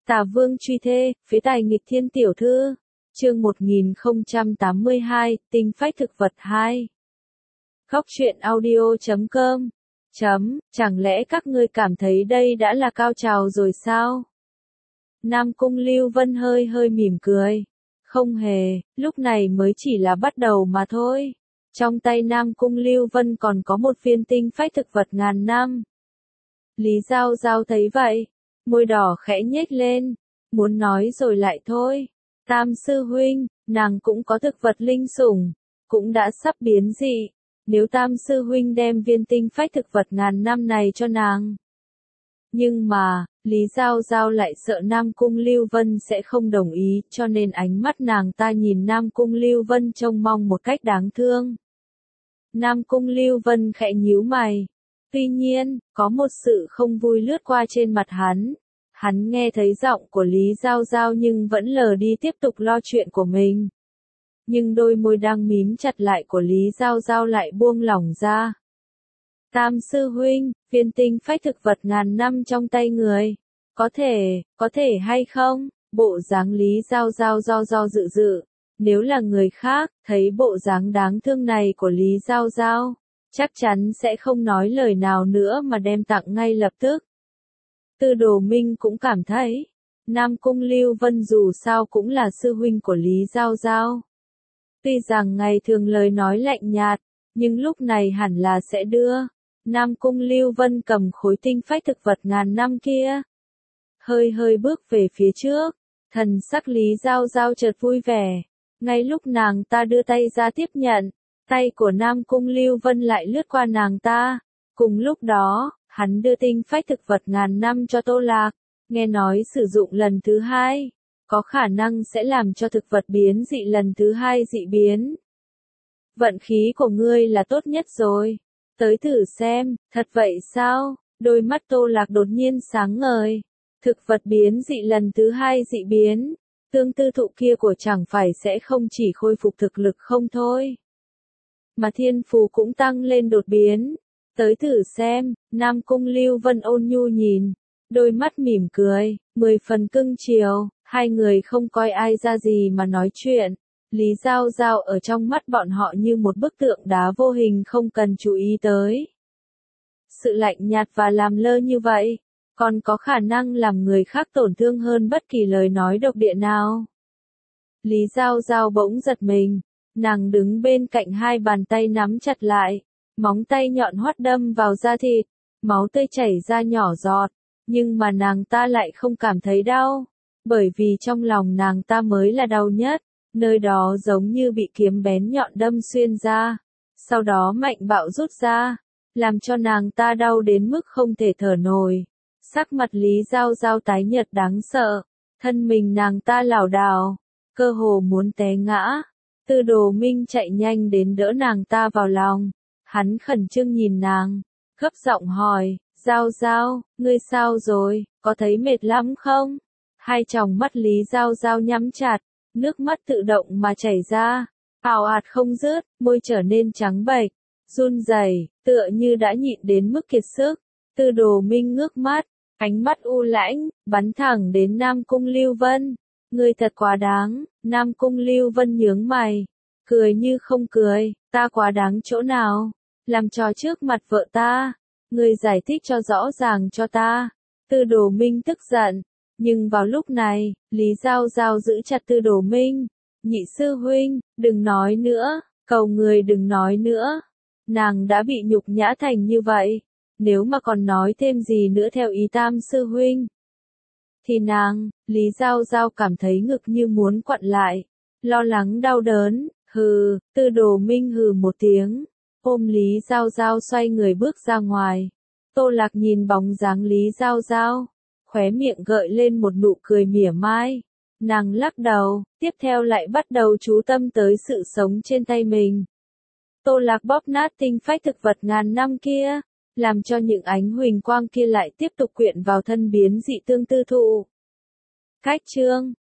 Tà Vương truy thê, phế tài nghịch thiên tiểu thư. Chương 1082, tinh phách thực vật 2. Góc truyện audio.com. Chẳng lẽ các ngươi cảm thấy đây đã là cao trào rồi sao? Nam Cung Lưu Vân hơi hơi mỉm cười. Không hề, lúc này mới chỉ là bắt đầu mà thôi. Trong tay Nam Cung Lưu Vân còn có một viên tinh phách thực vật ngàn năm. Lý Giao Giao thấy vậy, môi đỏ khẽ nhếch lên, muốn nói rồi lại thôi. Tam sư huynh, nàng cũng có thực vật linh sủng, cũng đã sắp biến dị. Nếu Tam sư huynh đem viên tinh phách thực vật ngàn năm này cho nàng. Nhưng mà, Lý Giao Giao lại sợ Nam Cung Lưu Vân sẽ không đồng ý, cho nên ánh mắt nàng ta nhìn Nam Cung Lưu Vân trông mong một cách đáng thương. Nam Cung Lưu Vân khẽ nhíu mày. Tuy nhiên, có một sự không vui lướt qua trên mặt hắn. Hắn nghe thấy giọng của Lý Giao Giao nhưng vẫn lờ đi tiếp tục lo chuyện của mình. Nhưng đôi môi đang mím chặt lại của Lý Giao Giao lại buông lỏng ra. Tam sư huynh, viên tinh phách thực vật ngàn năm trong tay người. Có thể hay không? Bộ dáng Lý Giao Giao do dự. Nếu là người khác, thấy bộ dáng đáng thương này của Lý Giao Giao, chắc chắn sẽ không nói lời nào nữa mà đem tặng ngay lập tức. Tư Đồ Minh cũng cảm thấy, Nam Cung Lưu Vân dù sao cũng là sư huynh của Lý Giao Giao. Tuy rằng ngày thường lời nói lạnh nhạt, nhưng lúc này hẳn là sẽ đưa. Nam Cung Lưu Vân cầm khối tinh phách thực vật ngàn năm kia. Hơi bước về phía trước, thần sắc Lý Giao Giao chợt vui vẻ. Ngay lúc nàng ta đưa tay ra tiếp nhận, tay của Nam Cung Lưu Vân lại lướt qua nàng ta. Cùng lúc đó, hắn đưa tinh phách thực vật ngàn năm cho Tô Lạc. Nghe nói sử dụng lần thứ hai, có khả năng sẽ làm cho thực vật biến dị lần thứ hai dị biến. Vận khí của ngươi là tốt nhất rồi. Tới thử xem, thật vậy sao? Đôi mắt Tô Lạc đột nhiên sáng ngời. Thực vật biến dị lần thứ hai dị biến. Tương tư thụ kia của chẳng phải sẽ không chỉ khôi phục thực lực không thôi. Mà thiên phú cũng tăng lên đột biến. Tới thử xem, Nam Cung Lưu Vân ôn nhu nhìn. Đôi mắt mỉm cười, 10 phần cưng chiều, hai người không coi ai ra gì mà nói chuyện. Lý Giao Giao ở trong mắt bọn họ như một bức tượng đá vô hình không cần chú ý tới. Sự lạnh nhạt và làm lơ như vậy, còn có khả năng làm người khác tổn thương hơn bất kỳ lời nói độc địa nào. Lý Giao Giao bỗng giật mình, nàng đứng bên cạnh hai bàn tay nắm chặt lại, móng tay nhọn hoắt đâm vào da thịt, máu tươi chảy ra nhỏ giọt, nhưng mà nàng ta lại không cảm thấy đau, bởi vì trong lòng nàng ta mới là đau nhất, nơi đó giống như bị kiếm bén nhọn đâm xuyên ra, sau đó mạnh bạo rút ra, làm cho nàng ta đau đến mức không thể thở nổi. Sắc mặt Lý Giao Giao tái nhợt đáng sợ, thân mình nàng ta lảo đảo, cơ hồ muốn té ngã. Tư Đồ Minh chạy nhanh đến đỡ nàng ta vào lòng, hắn khẩn trương nhìn nàng, gấp giọng hỏi, Giao Giao, ngươi sao rồi, có thấy mệt lắm không? Hai tròng mắt Lý Giao Giao nhắm chặt, nước mắt tự động mà chảy ra, ào ạt không dứt, môi trở nên trắng bệch, run rẩy, tựa như đã nhịn đến mức kiệt sức. Tư Đồ Minh ngước mắt, ánh mắt u lãnh, bắn thẳng đến Nam Cung Lưu Vân. Ngươi thật quá đáng. Nam Cung Lưu Vân nhướng mày, cười như không cười, ta quá đáng chỗ nào? Làm trò trước mặt vợ ta, ngươi giải thích cho rõ ràng cho ta. Tư Đồ Minh tức giận, nhưng vào lúc này, Lý Giao Giao giữ chặt Tư Đồ Minh. Nhị sư huynh, đừng nói nữa, cầu người đừng nói nữa. Nàng đã bị nhục nhã thành như vậy, nếu mà còn nói thêm gì nữa theo ý Tam sư huynh, thì nàng, Lý Giao Giao cảm thấy ngực như muốn quặn lại, lo lắng đau đớn. Hừ, Tư Đồ Minh hừ một tiếng, ôm Lý Giao Giao xoay người bước ra ngoài. Tô Lạc nhìn bóng dáng Lý Giao Giao, khóe miệng gợi lên một nụ cười mỉa mai. Nàng lắc đầu, tiếp theo lại bắt đầu chú tâm tới sự sống trên tay mình. Tô Lạc bóp nát tinh phách thực vật ngàn năm kia, làm cho những ánh huỳnh quang kia lại tiếp tục quyện vào thân biến dị tương tư thụ. Cách chương